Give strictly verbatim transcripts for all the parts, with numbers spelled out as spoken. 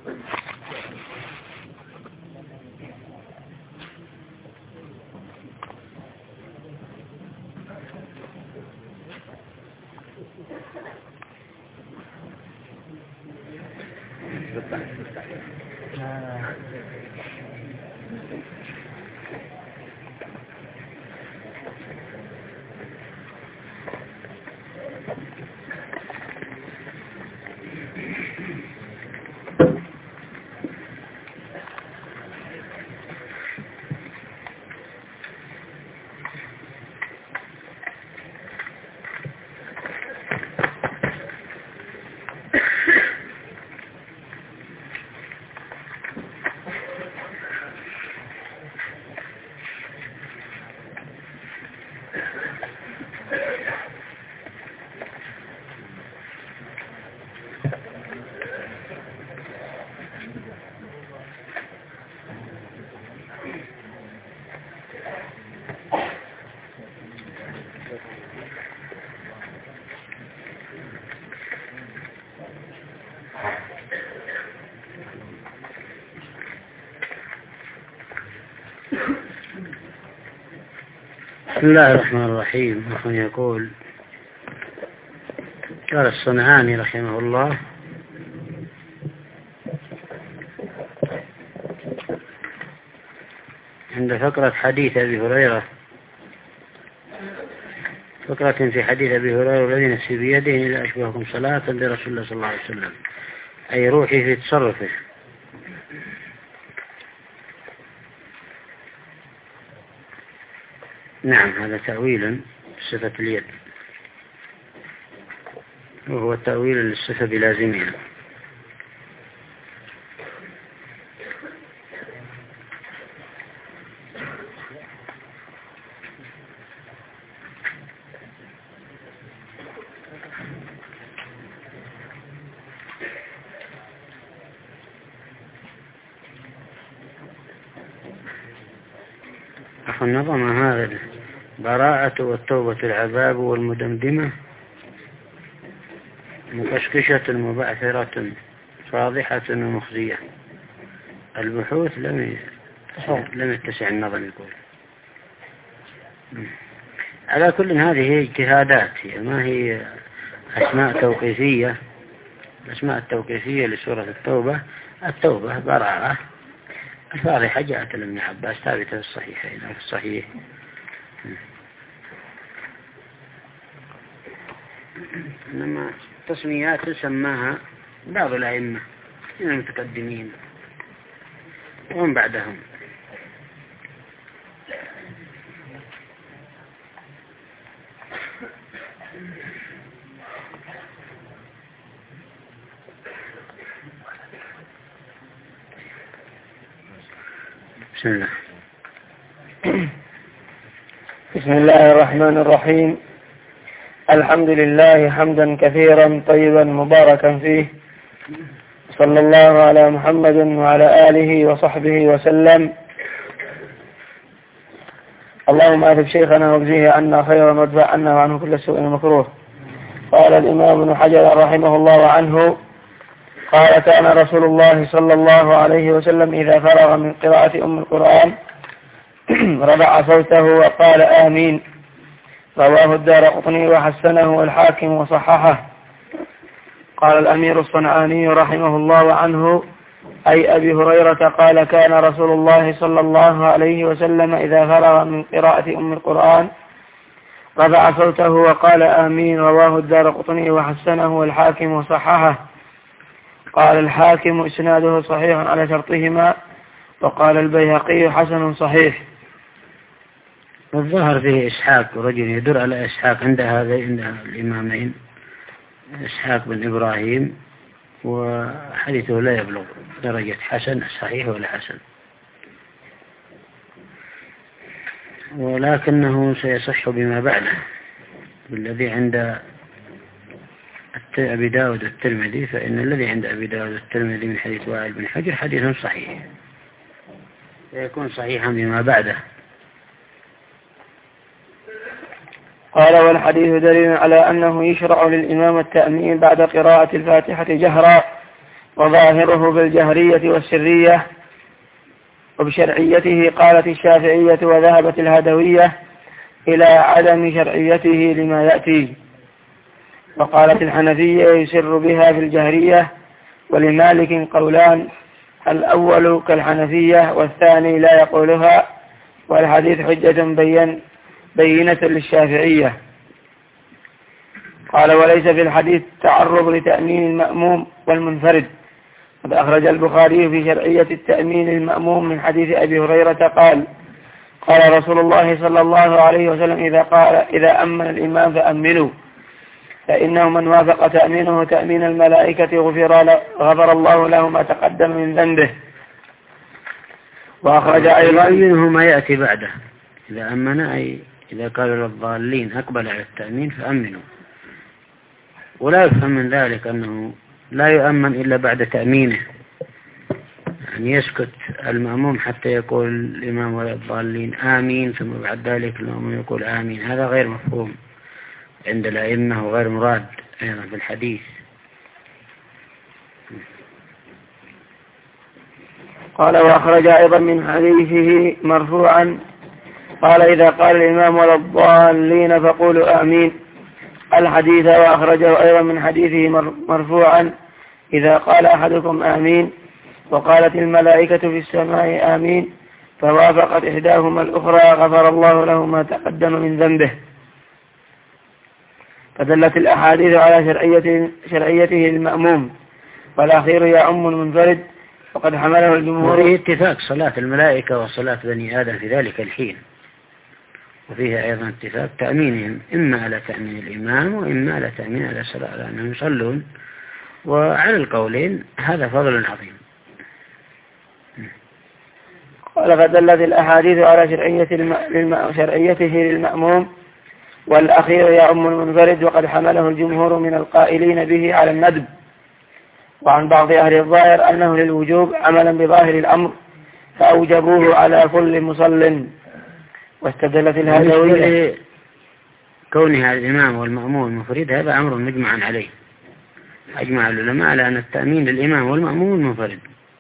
بسم الله الرحمن الرحيم. أخي يقول قال الصنعاني رحمه الله: عند فقرة حديث أبي هريرة فقرة في حديث أبي هريرة: الذي نفسي بيده لا أشبهكم صلاة برسول الله صلى الله عليه وسلم، أي روحي في تصرفه. نعم، هذا تأويل صفة اليد، وهو التأويل للصفة بلازمها. أخو النظم هذا: براءة والتوبة العذاب والمدمدمة، مكشكشة مبعثرة فاضحة ومخزية. البحوث لم لم يتسع النظم يقول. على كل هذه اجتهادات، هي ما هي أسماء توقيفية. الأسماء التوقيفية لسورة التوبة: التوبة، براءة. الفاضحة جاءت لابن عباس ثابتة في الصحيحين في الصحيح. إنما تسميات سماها بعض الأئمة من المتقدمين ومن بعدهم. بسم الله. بسم الله الرحمن الرحيم. الحمد لله حمدا كثيرا طيبا مباركا فيه، صلى الله على محمد وعلى آله وصحبه وسلم. اللهم آتب شيخنا واجزه عنا خيرا وادفع عنا وعنه كل سوء مكروه. قال الإمام ابن حجر رحمه الله عنه: قال: كان رسول الله صلى الله عليه وسلم إذا فرغ من قراءة أم القرآن رفع صوته وقال: آمين. رواه الدارقطني وحسنه والحاكم وصححه. قال الأمير الصنعاني رحمه الله عنه: أي أبي هريرة قال: كان رسول الله صلى الله عليه وسلم إذا فرغ من قراءة أم القرآن رفع صوته وقال: آمين. رواه الدارقطني وحسنه والحاكم وصححه. قال الحاكم: إسناده صحيح على شرطهما. وقال البيهقي: حسن صحيح. الظاهر فيه إسحاق، رجل يدر على إسحاق عند هذين الإمامين، إسحاق بن إبراهيم، وحديثه لا يبلغ درجة حسن صحيح ولا حسن، ولكنه سيصح بما بعده بالذي عند أبي داود الترمذي، فإن الذي عند أبي داود الترمذي من حديث وائل بن حجر حديث صحيح، سيكون صحيحا بما بعده. قال: والحديث دليل على أنه يشرع للإمام التأمين بعد قراءة الفاتحة جهرا وظاهره بالجهرية والسرية، وبشرعيته قالت الشافعية وذهبت الهدوية إلى عدم شرعيته لما يأتي، وقالت الحنفية يسر بها في الجهرية، ولمالك قولان، الأول كالحنفية والثاني لا يقولها، والحديث حجة بين بينة للشافعية. قال وليس في الحديث تعرض لتأمين المأموم والمنفرد، قد أخرج البخاري في شرعية التأمين المأموم من حديث أبي هريرة قال قال رسول الله صلى الله عليه وسلم إذا قال إذا أمن الإمام فأمنوا، فإنه من وافق تأمينه تأمين الملائكة غفر, غفر الله له ما تقدم من ذنبه. وأخرج أيضا يبينه ما يأتي بعده، إذا أمن أي إذا قالوا للضالين أقبل على التأمين فأمنوا، ولا يفهم من ذلك أنه لا يؤمن إلا بعد تأمينه، يعني يسكت المأموم حتى يقول الإمام ولا الضالين آمين، ثم بعد ذلك المأموم يقول آمين. هذا غير مفهوم عند الأئمة وغير مراد أيضا في الحديث. قال وأخرج أيضا من حديثه مرفوعا قال إذا قال الإمام ولا الضالين فقولوا آمين الحديث. وأخرجه أيضا من حديثه مرفوعا إذا قال أحدكم آمين وقالت الملائكة في السماء آمين فوافقت إحداهما الأخرى غفر الله له ما تقدم من ذنبه. فدلت الأحاديث على شرعية شرعيته للمأموم، والأخير يعم المنفرد، وقد حمله الجمهور. وفيه اتفاق صلاة الملائكة وصلاة بني آدم في ذلك الحين، وفيها أيضا اتفاق تأمينهم إما على تأمين الإمام وإما على تأمين على الصلاة، لأنهم يصلون. وعلى القولين هذا فضل عظيم. قال فدلت الأحاديث على شرعية الم... شرعيته للمأموم، والأخير يعم المنفرد، وقد حمله الجمهور من القائلين به على الندب، وعن بعض أهل الظاهر أنه للوجوب عملا بظاهر الأمر فأوجبوه على كل مصل. واستدلت الهدوية كونها الإمام والمأمون المنفرد هذا أمر مجمع عليه، أجمع العلماء على أن التأمين للإمام والمأمون المنفرد.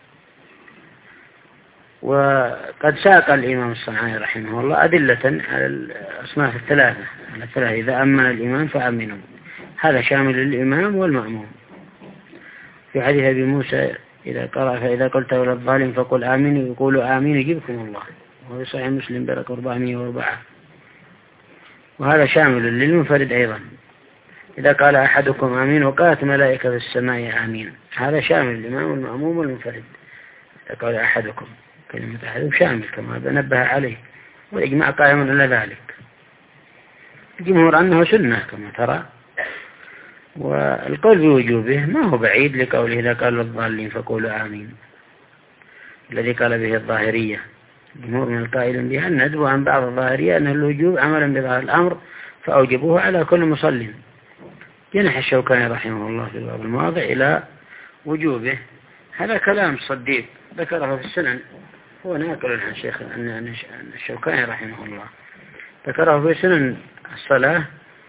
وقد ساق الإمام الصنعاني رحمه الله أدلة على الأصناف الثلاثة على الثلاثة إذا أمن الإمام فأمنوا، هذا شامل للإمام والمأمون. في حديث أبي موسى إذا قرأ فإذا قلت ولا الظالم فقل آمين يقولوا آمين يجيبكم الله، وفي صحيح مسلم برقم أربعمائة وأربعة. وهذا شامل للمنفرد أيضا، إذا قال أحدكم آمين وقالت ملائكة في السماء آمين، هذا شامل للإمام والمأموم والمنفرد. إذا قال أحدكم كلمة أحدكم شامل كما نبه عليه، والإجماع قائم على ذلك. الجمهور أنه سنة كما ترى، والقول بوجوبه ما هو بعيد لقوله إذا قال الضالين فقولوا آمين الذي قال به الظاهرية. الجمهور من القائلين بها الندب، وعن بعض الظاهرية أن الوجوب عملا بظاهر الأمر فأوجبوه على كل مصل. جنح الشوكاني رحمه الله في بعض المواضع إلى وجوبه. هذا كلام صديق ذكره في السنن، هو ناقل عن شيخ أن الشوكاني رحمه الله ذكره في سنن الصلاة.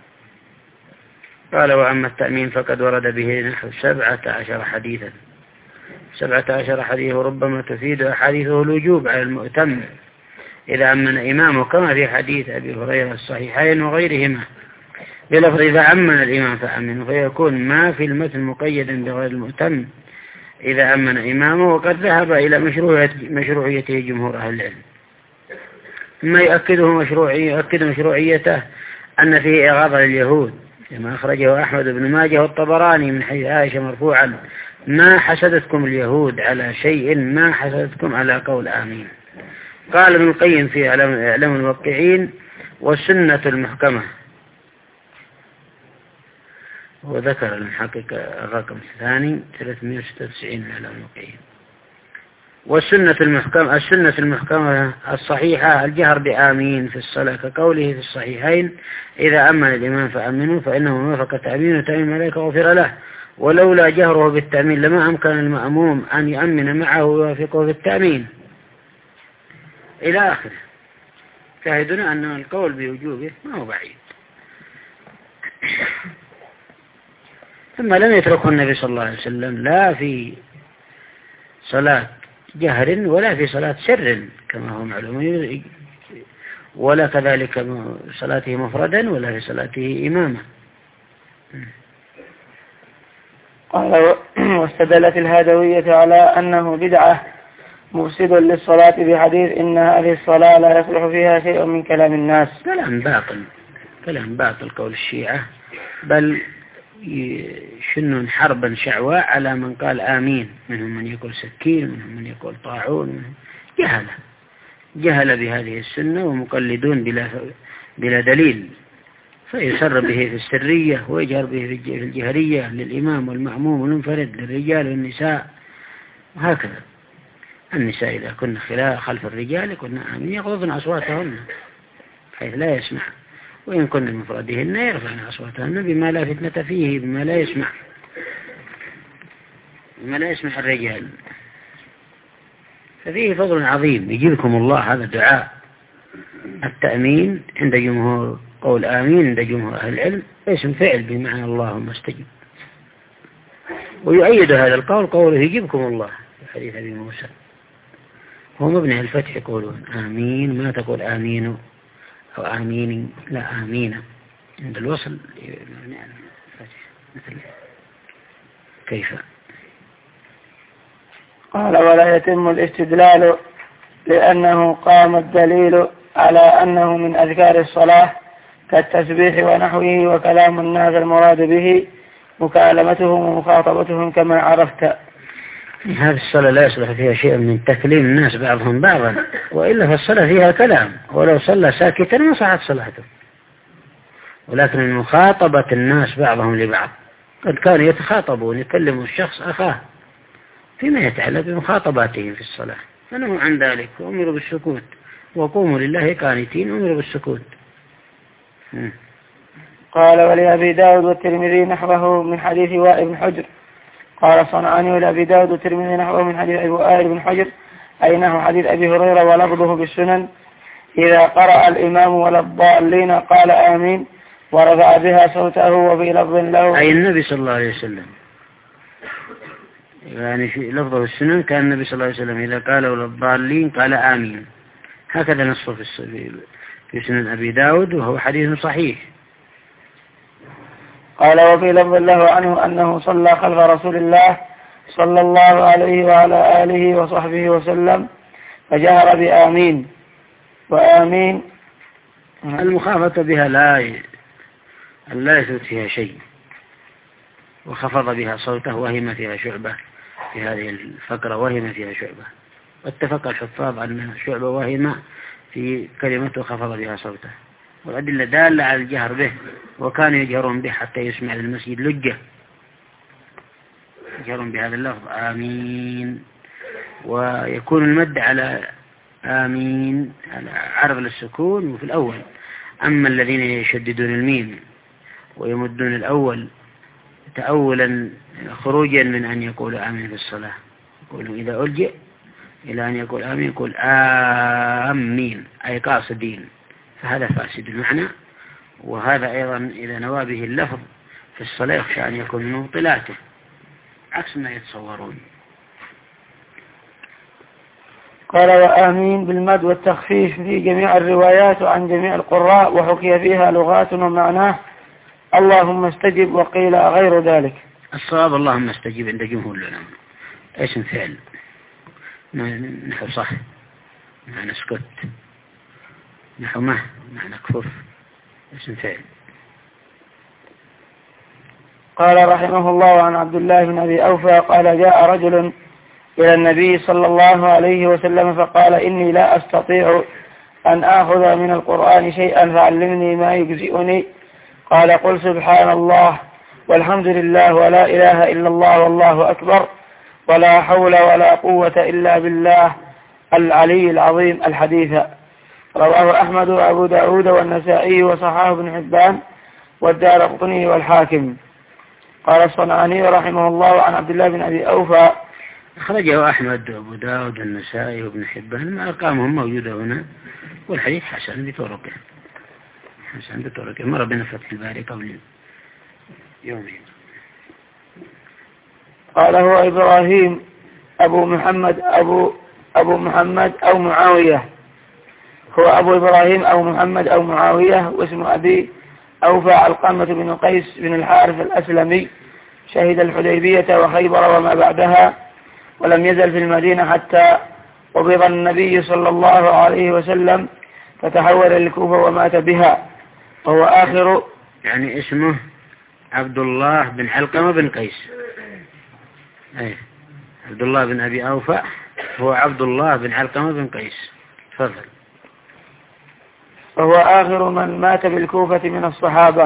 قال وأما التأمين فقد ورد به نحو سبعة عشر حديثا، سبعة عشر حديث ربما تفيد أحاديثه الوجوب على المؤتم إذا أمن إمامه، كما في حديث أبي هريرة الصحيحين وغيرهما بلفظ إذا أمن الإمام فأمنوا، فيكون ما في المتن مقيدا بغير المؤتم إذا أمن إمامه، وقد ذهب إلى مشروعيته جمهور أهل العلم. ثم يؤكده مشروعية يؤكد مشروعيته أن فيه إغاظة لليهود كما أخرجه أحمد بن ماجه والطبراني من حديث عائشة مرفوعا ما حسدتكم اليهود على شيء ما حسدتكم على قول آمين. قال ابن القيم في إعلام الموقعين والسنة المحكمة، وذكر المحقق الرقم الثاني ثلاثمائة وستة وتسعين على الموقعين. والسنة المحكمة السنة المحكمة الصحيحة الجهر بآمين في الصلاة كقوله في الصحيحين إذا أمن الإمام فأمنوا فإنه موافق تأمين وتأمين الملائكة غفر له، ولولا جهره بالتأمين لما أمكن المأموم أن يأمن معه ويوافقه بالتأمين إلى آخره. شاهدنا أن القول بوجوبه ما هو بعيد. ثم لم يتركه النبي صلى الله عليه وسلم لا في صلاة جهر ولا في صلاة سر كما هو معلوم، ولا كذلك صلاته مفردا ولا في صلاته إماما. قال واستدلت الهادوية على أنه بدعة مفسد للصلاة بحديث إن هذه الصلاة لا يصلح فيها شيء من كلام الناس. كلام باطل، كلام باطل قول الشيعة، بل شن حربا شعواء على من قال آمين، منهم من يقول سكين، منهم من يقول طاعون، منهم جهل جهل بهذه السنة ومقلدون بلا, بلا دليل، فيسر به في السرية ويجهر به في الجهرية للإمام والمأموم والمنفرد للرجال والنساء، وهكذا. النساء إذا كنا خلف الرجال كنا آمين يغضضن أصواتهن حيث لا يسمع، وإن كنا مفردهن يرفعن أصواتهن بما لا فتنة فيه، بما لا يسمع بما لا يسمع الرجال. ففيه فضل عظيم. يجيبكم الله هذا دعاء التأمين عند جمهور، قول آمين عند جمهور أهل العلم اسم فعل بمعنى اللهم استجب، ويؤيد هذا القول قوله يجيبكم الله في حديث أبي موسى. هم ابن الفتح يقولون آمين، ما تقول آمين أو آمين، لا آمين عند الوصل مثل كيف. قال ولا يتم الاستدلال لأنه قام الدليل على أنه من أذكار الصلاة كالتسبيح ونحوه، وكلام الناس المراد به مكالمتهم ومخاطبتهم كما عرفت. هذه الصلاة لا يصلح فيها شيء من تكليم الناس بعضهم بعضا، وإلا فالصلاة فيها كلام، ولو صلى ساكتا ما صحت صلاته، ولكن مخاطبة الناس بعضهم لبعض، قد كانوا يتخاطبون يكلموا الشخص أخاه فيما يتعلق بمخاطباتهم في الصلاة، فنهوا عن ذلك وأمروا بالسكوت، وقوموا لله قانتين أمروا بالسكوت. قال ولأبي داود والترمذي نحوه من حديث وائل بن حجر. قال صنعاني ولأبي داود والترمذي نحوه من حديث وائل بن حجر أي نحو حديث أبي هريرة ولفظه بالسنن إذا قرأ الإمام ولا الضالين قال آمين ورفع بها صوته، وفي لفظ له أي النبي صلى الله عليه وسلم، يعني في لفظه السنن كان النبي صلى الله عليه وسلم إذا قال ولا الضالين قال آمين، هكذا نصه في في سنن أبي داود وهو حديث صحيح. قال وفي لفظ له عنه أنه صلى خلف رسول الله صلى الله عليه وعلى آله وصحبه وسلم فجهر بآمين، وآمين المخافة بها لا لا يثبت فيها شيء، وخفض بها صوته وهم فيها شعبة في هذه الفقرة، وهم فيها شعبة، واتفق الحفاظ أن شعبة وهم في كلمته خفض بها صوته، والأدلة دالة على الجهر به، وكانوا يجهرون به حتى يسمع للمسجد لجة، يجهرون بهذا اللفظ آمين، ويكون المد على آمين على عرض للسكون وفي الأول. أما الذين يشددون الميم ويمدون الأول تأولا خروجا من أن يقول آمين في الصلاة، يقولوا إذا ألجئ إلى أن يقول آمين يقول آمين أي قاصدين، فهذا فاسد المعنى، وهذا أيضا إذا نوى به اللفظ في الصلاة يخشى أن يكون من مبطلاته عكس ما يتصورون. قال وآمين بالمد والتخفيف في جميع الروايات عن جميع القراء، وحكي فيها لغات ومعناه اللهم استجب، وقيل غير ذلك. الصواب اللهم استجب عند جمهور العلماء اسم فعل، نحو صح معنى اسكت، نحو مه معنى كفر، اسم فعل. قال رحمه الله عن عبد الله بن أبي أوفى قال جاء رجل إلى النبي صلى الله عليه وسلم فقال إني لا أستطيع أن آخذ من القرآن شيئا فعلمني ما يجزئني. قال قل سبحان الله والحمد لله ولا إله إلا الله والله أكبر ولا حول ولا قوة إلا بالله العلي العظيم. الحديث رواه أحمد وأبو داود والنسائي وصححه ابن حبان والدارقطني والحاكم. قال الصنعاني رحمه الله عن عبد الله بن أبي أوفى أخرجه أحمد وأبو داود والنسائي وابن حبان، أرقامهم موجودة هنا، والحديث حسن بطرقه حسن بطرقه مر بنا فتح الباري قبل يومين. قال هو إبراهيم أبو محمد أبو أبو محمد أو معاوية، هو أبو إبراهيم أو محمد أو معاوية، واسم أبي أوفى علقمة بن قيس بن الحارث الأسلمي، شهد الحديبية وخيبر وما بعدها، ولم يزل في المدينة حتى قبض النبي صلى الله عليه وسلم فتحول للكوفة ومات بها، وهو آخر. يعني اسمه عبد الله بن علقمة بن قيس، أي عبد الله بن أبي أوفى هو عبد الله بن علقمة بن قيس. تفضل. وهو آخر من مات بالكوفة من الصحابة.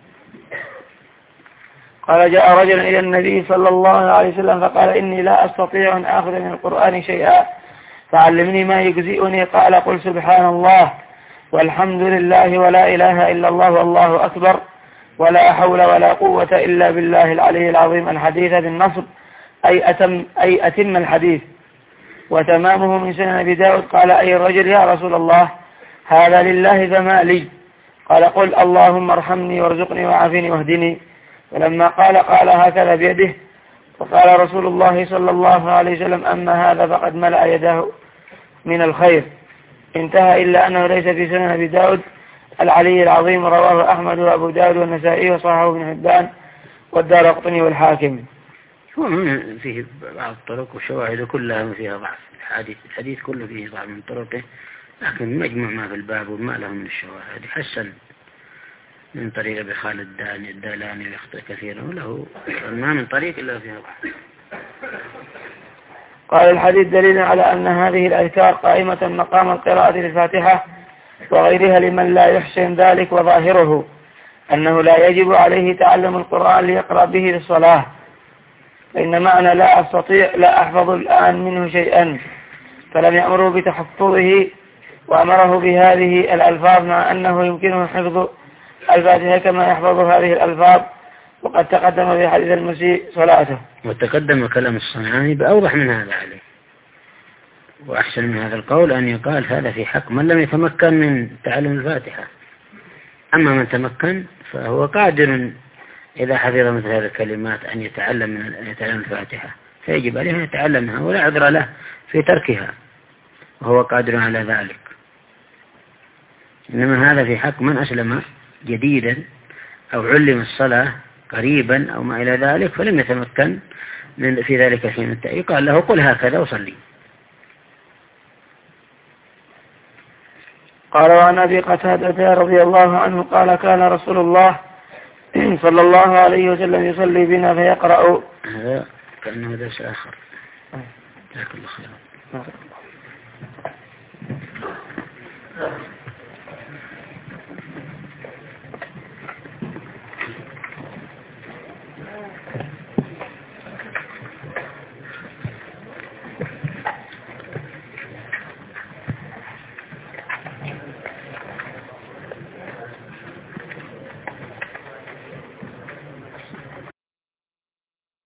قال جاء رجل إلى النبي صلى الله عليه وسلم فقال إني لا أستطيع أن آخذ من القرآن شيئا فعلمني ما يجزئني. قال قل سبحان الله والحمد لله ولا إله إلا الله والله أكبر ولا حول ولا قوة إلا بالله العلي العظيم. الحديث بالنصب أي أتم, أي أتم الحديث. وتمامه من سنن أبي داود. قال أي الرجل يا رسول الله هذا لله فما لي؟ قال قل اللهم ارحمني وارزقني وعافني واهدني. ولما قال قال هكذا بيده. وقال رسول الله صلى الله عليه وسلم أما هذا فقد ملأ يده من الخير. انتهى إلا أنه ليس في سنن أبي داود العلي العظيم. رواه أحمد وأبو داود والنسائي وصححه ابن حبان والدارقطني والحاكم. هو فيه بعض الطرق والشواهد كلها فيها ضعف. الحديث الحديث كله فيه ضعف من طرقه، لكن مجمع ما في الباب وما له من الشواهد حسن من طريق أبي خالد الدالاني ويخطئ كثيرا، وله ما من طريق إلا فيها ضعف. قال الحديث دليل على أن هذه الأذكار قائمة مقام القراءة للفاتحة وغيرها لمن لا يحسن ذلك، وظاهره أنه لا يجب عليه تعلم القرآن ليقرأ به للصلاة، فإن معنى لا أستطيع لا أحفظ الآن منه شيئا، فلم يأمره بتحفظه وأمره بهذه الألفاظ مع أنه يمكنه حفظ الفاتحة كما يحفظ هذه الألفاظ، وقد تقدم في حديث المسيء صلاته. وتقدم كلام الصنعاني بأوضح من هذا عليه، وأحسن من هذا القول أن يقال هذا في حق من لم يتمكن من تعلم الفاتحة. أما من تمكن فهو قادر إذا حفظ مثل هذه الكلمات أن يتعلم من أن يتعلم الفاتحة، فيجب عليه أن يتعلمها ولا عذر له في تركها، وهو قادر على ذلك. إنما هذا في حق من أسلم جديدا أو علم الصلاة قريبا أو ما إلى ذلك فلم يتمكن من في ذلك حين يقال له قل هكذا وصلي. قال وعن أبي قتادة رضي الله عنه قال كان رسول الله صلى الله عليه وسلم يصلي بنا فيقرأ. هذا كأنه درس آخر. جزاك الله خيرا.